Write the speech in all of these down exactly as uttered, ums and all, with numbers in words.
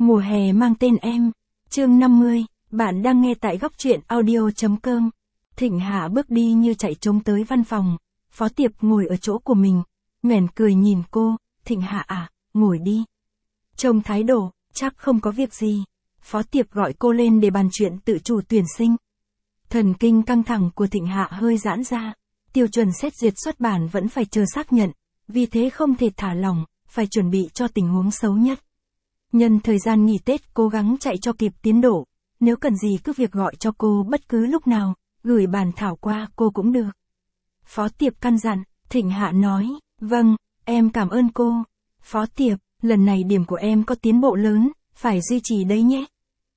Mùa hè mang tên em. Chương năm mươi, bạn đang nghe tại góc truyện audio chấm com. Thịnh Hạ bước đi như chạy trốn tới văn phòng. Phó Tiệp ngồi ở chỗ của mình, nhoẻn cười nhìn cô. Thịnh Hạ à, ngồi đi. Trông thái độ, chắc không có việc gì. Phó Tiệp gọi cô lên để bàn chuyện tự chủ tuyển sinh. Thần kinh căng thẳng của Thịnh Hạ hơi giãn ra. Tiêu chuẩn xét duyệt xuất bản vẫn phải chờ xác nhận, vì thế không thể thả lỏng, phải chuẩn bị cho tình huống xấu nhất. Nhân thời gian nghỉ Tết cố gắng chạy cho kịp tiến độ, nếu cần gì cứ việc gọi cho cô bất cứ lúc nào, gửi bản thảo qua cô cũng được. Phó Tiệp căn dặn. Thịnh Hạ nói, vâng, em cảm ơn cô. Phó Tiệp, lần này điểm của em có tiến bộ lớn, phải duy trì đấy nhé.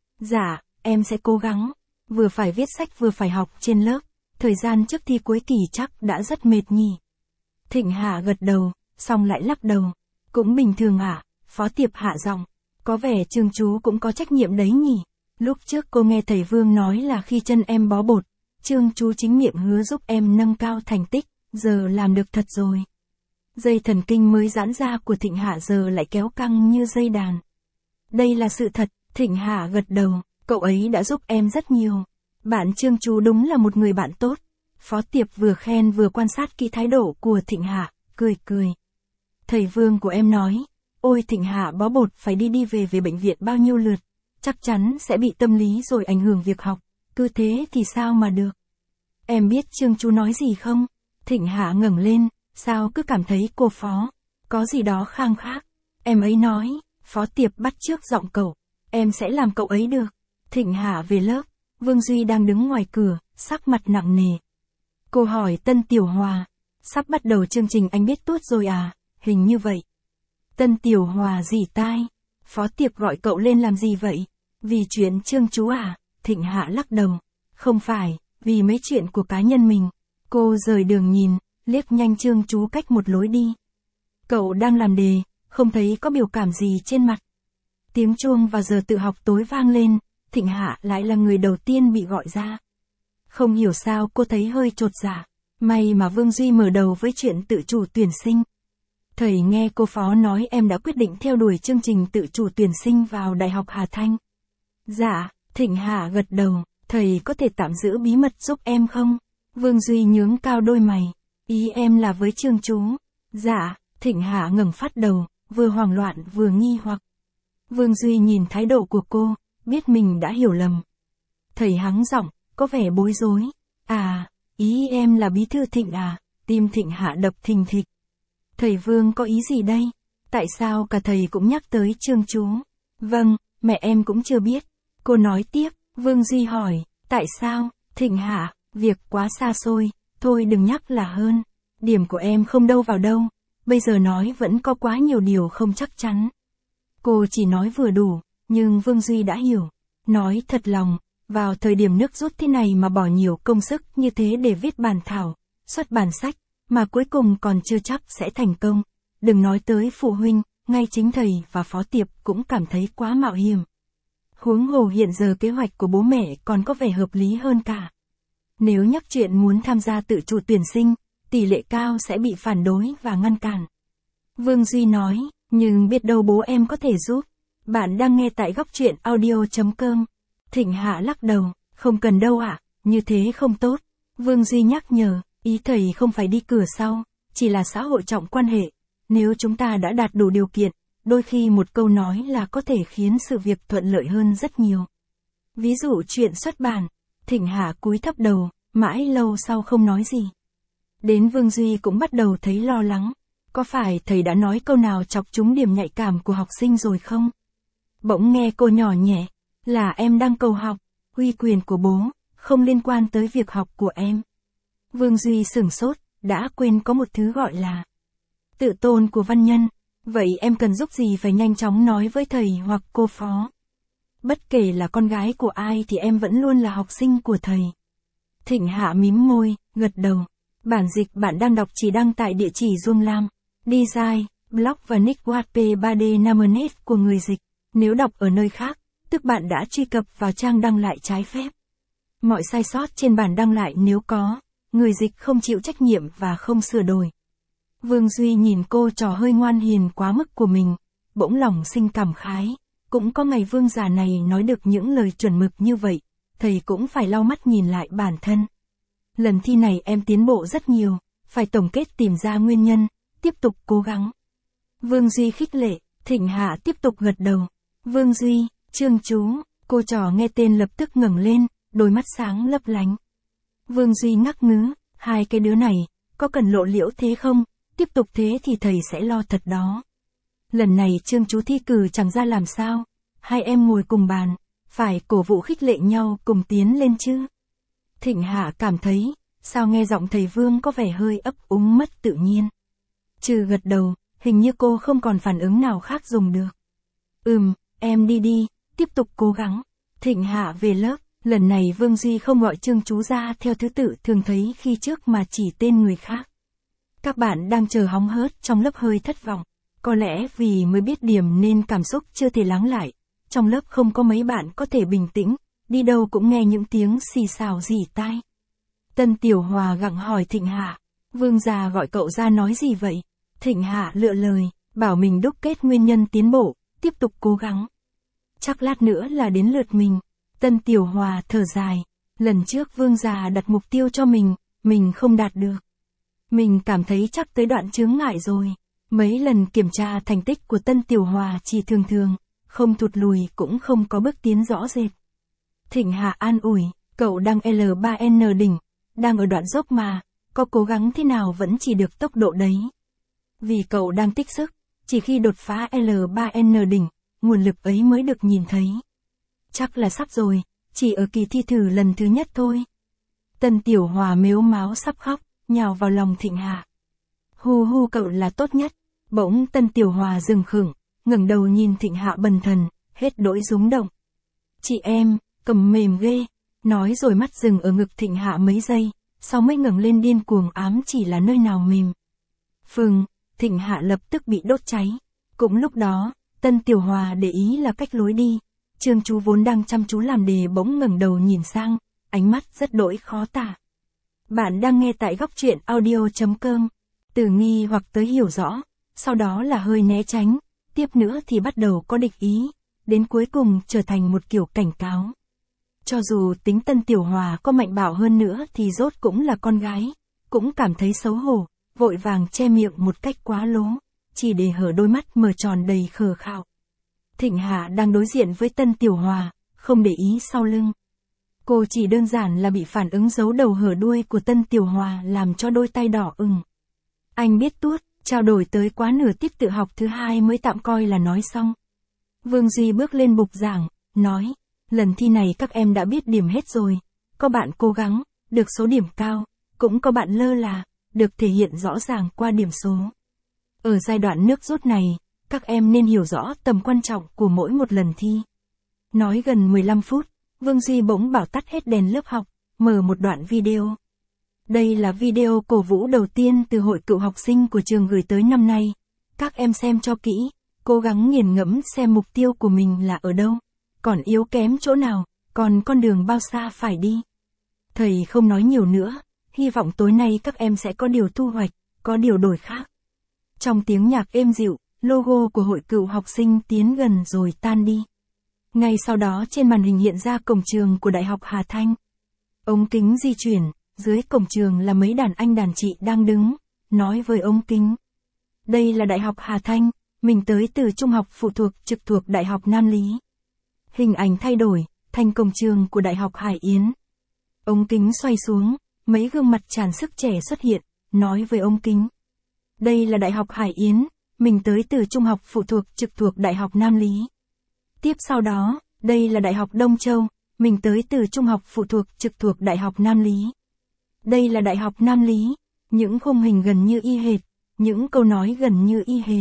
Dạ, em sẽ cố gắng, vừa phải viết sách vừa phải học trên lớp, thời gian trước thi cuối kỳ chắc đã rất mệt nhỉ. Thịnh Hạ gật đầu, xong lại lắc đầu. Cũng bình thường ạ. À? Phó Tiệp hạ giọng. Có vẻ Trương chú cũng có trách nhiệm đấy nhỉ. Lúc trước cô nghe thầy Vương nói là khi chân em bó bột, Trương chú chính miệng hứa giúp em nâng cao thành tích, giờ làm được thật rồi. Dây thần kinh mới giãn ra của Thịnh Hạ giờ lại kéo căng như dây đàn. Đây là sự thật. Thịnh Hạ gật đầu. Cậu ấy đã giúp em rất nhiều. Bạn Trương chú đúng là một người bạn tốt. Phó Tiệp vừa khen vừa quan sát kỹ thái độ của Thịnh Hạ, cười cười. Thầy Vương của em nói, ôi Thịnh Hạ bó bột phải đi đi về về bệnh viện bao nhiêu lượt, chắc chắn sẽ bị tâm lý rồi ảnh hưởng việc học, cứ thế thì sao mà được. Em biết Trương chú nói gì không? Thịnh Hạ ngẩng lên, sao cứ cảm thấy cô Phó, có gì đó khang khác. Em ấy nói, Phó Tiệp bắt chước giọng cậu, em sẽ làm cậu ấy được. Thịnh Hạ về lớp, Vương Duy đang đứng ngoài cửa, sắc mặt nặng nề. Cô hỏi Tân Tiểu Hòa, sắp bắt đầu chương trình anh biết tuốt rồi à, hình như vậy. Tân Tiểu Hòa rỉ tai, Phó Tiệp gọi cậu lên làm gì vậy? Vì chuyện Trương chú à? Thịnh Hạ lắc đầu, không phải, vì mấy chuyện của cá nhân mình. Cô rời đường nhìn, liếc nhanh Trương chú cách một lối đi. Cậu đang làm đề, không thấy có biểu cảm gì trên mặt. Tiếng chuông vào giờ tự học tối vang lên, Thịnh Hạ lại là người đầu tiên bị gọi ra. Không hiểu sao cô thấy hơi chột dạ. May mà Vương Duy mở đầu với chuyện tự chủ tuyển sinh. Thầy nghe cô Phó nói em đã quyết định theo đuổi chương trình tự chủ tuyển sinh vào Đại học Hà Thanh. Dạ, Thịnh Hạ gật đầu, thầy có thể tạm giữ bí mật giúp em không? Vương Duy nhướng cao đôi mày. Ý em là với Trương chú. Dạ, Thịnh Hạ ngẩng phát đầu, vừa hoảng loạn vừa nghi hoặc. Vương Duy nhìn thái độ của cô, biết mình đã hiểu lầm. Thầy hắng giọng, có vẻ bối rối. À, ý em là bí thư Thịnh à? Tim Thịnh Hạ đập thình thịch. Thầy Vương có ý gì đây? Tại sao cả thầy cũng nhắc tới Trương chú? Vâng, mẹ em cũng chưa biết. Cô nói tiếp. Vương Duy hỏi, tại sao? Thịnh Hạ, việc quá xa xôi, thôi đừng nhắc là hơn. Điểm của em không đâu vào đâu, bây giờ nói vẫn có quá nhiều điều không chắc chắn. Cô chỉ nói vừa đủ, nhưng Vương Duy đã hiểu. Nói thật lòng, vào thời điểm nước rút thế này mà bỏ nhiều công sức như thế để viết bản thảo, xuất bản sách, mà cuối cùng còn chưa chắc sẽ thành công. Đừng nói tới phụ huynh, ngay chính thầy và Phó Tiệp cũng cảm thấy quá mạo hiểm. Huống hồ hiện giờ kế hoạch của bố mẹ còn có vẻ hợp lý hơn cả. Nếu nhắc chuyện muốn tham gia tự chủ tuyển sinh, tỷ lệ cao sẽ bị phản đối và ngăn cản. Vương Duy nói, nhưng biết đâu bố em có thể giúp. Bạn đang nghe tại góc truyện audio chấm com. Thịnh Hạ lắc đầu, không cần đâu ạ, à, như thế không tốt. Vương Duy nhắc nhở, ý thầy không phải đi cửa sau, chỉ là xã hội trọng quan hệ. Nếu chúng ta đã đạt đủ điều kiện, đôi khi một câu nói là có thể khiến sự việc thuận lợi hơn rất nhiều. Ví dụ chuyện xuất bản. Thịnh Hạ cúi thấp đầu, mãi lâu sau không nói gì. Đến Vương Duy cũng bắt đầu thấy lo lắng. Có phải thầy đã nói câu nào chọc trúng điểm nhạy cảm của học sinh rồi không? Bỗng nghe cô nhỏ nhẹ, là em đang cầu học, uy quyền của bố, không liên quan tới việc học của em. Vương Duy sửng sốt, đã quên có một thứ gọi là tự tôn của văn nhân. Vậy em cần giúp gì phải nhanh chóng nói với thầy hoặc cô Phó. Bất kể là con gái của ai thì em vẫn luôn là học sinh của thầy. Thịnh Hạ mím môi, gật đầu. Bản dịch bạn đang đọc chỉ đăng tại địa chỉ Duông Lam, Design, Blog và nick W P ba D Namenet của người dịch. Nếu đọc ở nơi khác, tức bạn đã truy cập vào trang đăng lại trái phép. Mọi sai sót trên bản đăng lại nếu có, người dịch không chịu trách nhiệm và không sửa đổi. Vương Duy nhìn cô trò hơi ngoan hiền quá mức của mình, bỗng lòng sinh cảm khái. cũng có ngày vương già này nói được những lời chuẩn mực như vậy, thầy cũng phải lau mắt nhìn lại bản thân. Lần thi này em tiến bộ rất nhiều, phải tổng kết tìm ra nguyên nhân, tiếp tục cố gắng. Vương Duy khích lệ, Thịnh Hạ tiếp tục gật đầu. Vương Duy, Trương Chú, cô trò nghe tên lập tức ngẩng lên, đôi mắt sáng lấp lánh. Vương Duy ngắc ngứ, hai cái đứa này, có cần lộ liễu thế không, tiếp tục thế thì thầy sẽ lo thật đó. Lần này Trương Chú thi cử chẳng ra làm sao, hai em ngồi cùng bàn, phải cổ vũ khích lệ nhau cùng tiến lên chứ. Thịnh Hạ cảm thấy, sao nghe giọng thầy Vương có vẻ hơi ấp úng mất tự nhiên. Trừ gật đầu, hình như cô không còn phản ứng nào khác dùng được. Ừm, em đi đi, tiếp tục cố gắng. Thịnh Hạ về lớp, lần này Vương Duy không gọi Trương Chú ra theo thứ tự thường thấy khi trước mà chỉ tên người khác. Các bạn đang chờ hóng hớt trong lớp hơi thất vọng. Có lẽ vì mới biết điểm nên cảm xúc chưa thể lắng lại. Trong lớp không có mấy bạn có thể bình tĩnh, đi đâu cũng nghe những tiếng xì xào rỉ tai. Tân Tiểu Hòa gặng hỏi Thịnh Hạ, Vương già gọi cậu ra nói gì vậy? Thịnh Hạ lựa lời, bảo mình đúc kết nguyên nhân tiến bộ, tiếp tục cố gắng. Chắc lát nữa là đến lượt mình. Tân Tiểu Hòa thở dài, lần trước Vương già đặt mục tiêu cho mình, mình không đạt được. Mình cảm thấy chắc tới đoạn chướng ngại rồi. Mấy lần kiểm tra thành tích của Tân Tiểu Hòa chỉ thường thường, không thụt lùi cũng không có bước tiến rõ rệt. Thịnh Hạ an ủi, cậu đang L ba N đỉnh, đang ở đoạn dốc mà, có cố gắng thế nào vẫn chỉ được tốc độ đấy. Vì cậu đang tích sức, chỉ khi đột phá L ba N đỉnh, nguồn lực ấy mới được nhìn thấy. Chắc là sắp rồi, chỉ ở kỳ thi thử lần thứ nhất thôi. Tân Tiểu Hòa mếu máo sắp khóc, nhào vào lòng Thịnh Hạ. Hu hu cậu là tốt nhất. Bỗng Tân Tiểu Hòa dừng khựng, ngẩng đầu nhìn Thịnh Hạ bần thần, hết đỗi rúng động. Chị em, cầm mềm ghê, nói rồi mắt dừng ở ngực Thịnh Hạ mấy giây, sau mới ngẩng lên điên cuồng ám chỉ là nơi nào mềm. Phừng, Thịnh Hạ lập tức bị đốt cháy. Cũng lúc đó, Tân Tiểu Hòa để ý là cách lối đi. Trương Chú vốn đang chăm chú làm đề bỗng ngẩng đầu nhìn sang, ánh mắt rất đỗi khó tả. Bạn đang nghe tại góc truyện audio chấm com. Từ nghi hoặc tới hiểu rõ, sau đó là hơi né tránh, tiếp nữa thì bắt đầu có địch ý, đến cuối cùng trở thành một kiểu cảnh cáo. Cho dù tính Tân Tiểu Hòa có mạnh bạo hơn nữa thì rốt cũng là con gái, cũng cảm thấy xấu hổ, vội vàng che miệng một cách quá lố, chỉ để hở đôi mắt mở tròn đầy khờ khạo. Thịnh Hạ đang đối diện với Tân Tiểu Hòa, không để ý sau lưng. Cô chỉ đơn giản là bị phản ứng giấu đầu hở đuôi của Tân Tiểu Hòa làm cho đôi tay đỏ ửng. Anh biết tuốt, trao đổi tới quá nửa tiết tự học thứ hai mới tạm coi là nói xong. Vương Duy bước lên bục giảng, nói, lần thi này các em đã biết điểm hết rồi, có bạn cố gắng, được số điểm cao, cũng có bạn lơ là, được thể hiện rõ ràng qua điểm số. Ở giai đoạn nước rút này, các em nên hiểu rõ tầm quan trọng của mỗi một lần thi. Nói gần mười lăm phút, Vương Duy bỗng bảo tắt hết đèn lớp học, mở một đoạn video. Đây là video cổ vũ đầu tiên từ hội cựu học sinh của trường gửi tới năm nay. Các em xem cho kỹ, cố gắng nghiền ngẫm xem mục tiêu của mình là ở đâu, còn yếu kém chỗ nào, còn con đường bao xa phải đi. Thầy không nói nhiều nữa, hy vọng tối nay các em sẽ có điều thu hoạch, có điều đổi khác. Trong tiếng nhạc êm dịu, logo của hội cựu học sinh tiến gần rồi tan đi. Ngay sau đó trên màn hình hiện ra cổng trường của Đại học Hà Thanh. Ống kính di chuyển, dưới cổng trường là mấy đàn anh đàn chị đang đứng, nói với ống kính. Đây là Đại học Hà Thanh, mình tới từ trung học phụ thuộc trực thuộc Đại học Nam Lý. Hình ảnh thay đổi, thành cổng trường của Đại học Hải Yến. Ống kính xoay xuống, mấy gương mặt tràn sức trẻ xuất hiện, nói với ống kính. Đây là Đại học Hải Yến, mình tới từ trung học phụ thuộc trực thuộc Đại học Nam Lý. Tiếp sau đó, đây là Đại học Đông Châu, mình tới từ trung học phụ thuộc trực thuộc Đại học Nam Lý. Đây là Đại học Nam Lý, những khung hình gần như y hệt, những câu nói gần như y hệt.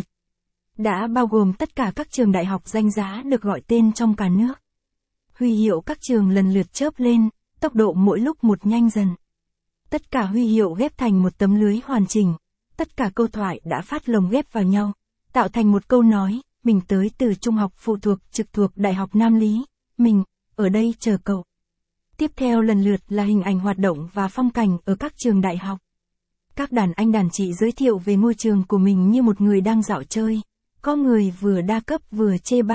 Đã bao gồm tất cả các trường đại học danh giá được gọi tên trong cả nước. Huy hiệu các trường lần lượt chớp lên, tốc độ mỗi lúc một nhanh dần. Tất cả huy hiệu ghép thành một tấm lưới hoàn chỉnh, tất cả câu thoại đã phát lồng ghép vào nhau, tạo thành một câu nói, mình tới từ trung học phụ thuộc trực thuộc Đại học Nam Lý, mình, ở đây chờ cậu. Tiếp theo lần lượt là hình ảnh hoạt động và phong cảnh ở các trường đại học. Các đàn anh đàn chị giới thiệu về ngôi trường của mình như một người đang dạo chơi, có người vừa đa cấp vừa chê bai,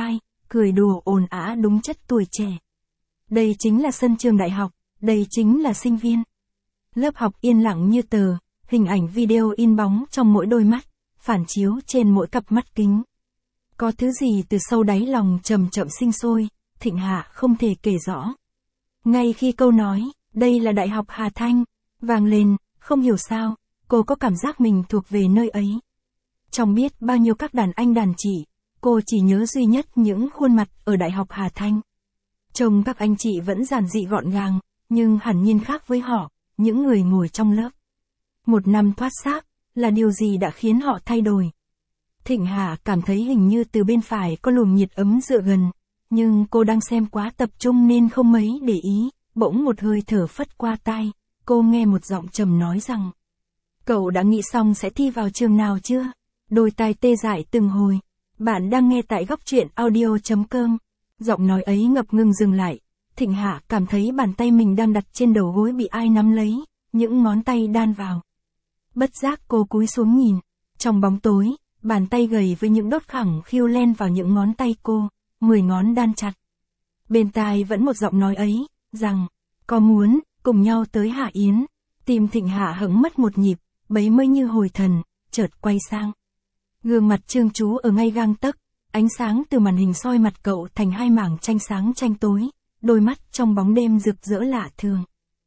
cười đùa ồn ào đúng chất tuổi trẻ. Đây chính là sân trường đại học, đây chính là sinh viên. Lớp học yên lặng như tờ, hình ảnh video in bóng trong mỗi đôi mắt, phản chiếu trên mỗi cặp mắt kính. Có thứ gì từ sâu đáy lòng chậm chậm sinh sôi, Thịnh Hạ không thể kể rõ. Ngay khi câu nói, đây là Đại học Hà Thanh, vang lên, không hiểu sao, cô có cảm giác mình thuộc về nơi ấy. Trong biết bao nhiêu các đàn anh đàn chị, cô chỉ nhớ duy nhất những khuôn mặt ở Đại học Hà Thanh. Trông các anh chị vẫn giản dị gọn gàng, nhưng hẳn nhiên khác với họ, những người ngồi trong lớp. Một năm thoát xác, là điều gì đã khiến họ thay đổi? Thịnh Hạ cảm thấy hình như từ bên phải có luồng nhiệt ấm dựa gần, nhưng cô đang xem quá tập trung nên không mấy để ý, bỗng một hơi thở phất qua tai, cô nghe một giọng trầm nói rằng: Cậu đã nghĩ xong sẽ thi vào trường nào chưa? Đôi tai tê dại từng hồi. Bạn đang nghe tại góc truyện audio.com. Giọng nói ấy ngập ngừng dừng lại. Thịnh Hạ cảm thấy bàn tay mình đang đặt trên đầu gối bị ai nắm lấy, những ngón tay đan vào. Bất giác cô cúi xuống nhìn. Trong bóng tối, bàn tay gầy với những đốt khẳng khiu len vào những ngón tay cô, mười ngón đan chặt. Bên tai vẫn một giọng nói ấy, rằng, có muốn, cùng nhau tới Hạ Yến. Tim Thịnh Hạ hững mất một nhịp, bấy mới như hồi thần, chợt quay sang. Gương mặt Trương Chú ở ngay gang tấc, ánh sáng từ màn hình soi mặt cậu thành hai mảng tranh sáng tranh tối, đôi mắt trong bóng đêm rực rỡ lạ thường.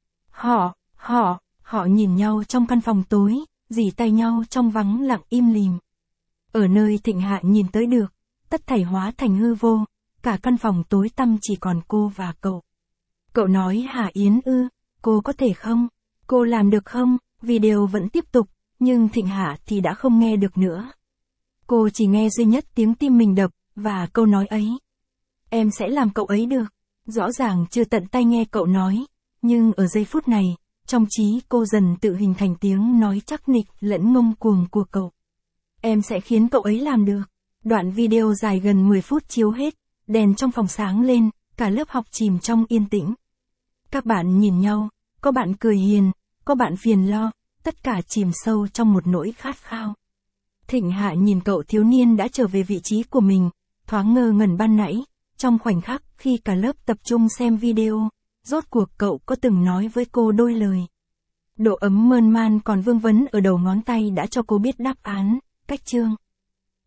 Họ, họ, họ nhìn nhau trong căn phòng tối, dì tay nhau trong vắng lặng im lìm. Ở nơi Thịnh Hạ nhìn tới được, tất thảy hóa thành hư vô, cả căn phòng tối tăm chỉ còn cô và cậu. Cậu nói Hạ Yến ư, cô có thể không? Cô làm được không? Video vẫn tiếp tục, nhưng Thịnh Hạ thì đã không nghe được nữa. Cô chỉ nghe duy nhất tiếng tim mình đập, và câu nói ấy. Em sẽ làm cậu ấy được. Rõ ràng chưa tận tay nghe cậu nói, nhưng ở giây phút này, trong trí cô dần tự hình thành tiếng nói chắc nịch lẫn ngông cuồng của cậu. Em sẽ khiến cậu ấy làm được. Đoạn video dài gần mười phút chiếu hết, đèn trong phòng sáng lên, cả lớp học chìm trong yên tĩnh. Các bạn nhìn nhau, có bạn cười hiền, có bạn phiền lo, tất cả chìm sâu trong một nỗi khát khao. Thịnh Hạ nhìn cậu thiếu niên đã trở về vị trí của mình, thoáng ngơ ngẩn ban nãy, trong khoảnh khắc khi cả lớp tập trung xem video, rốt cuộc cậu có từng nói với cô đôi lời. Độ ấm mơn man còn vương vấn ở đầu ngón tay đã cho cô biết đáp án, cách chương.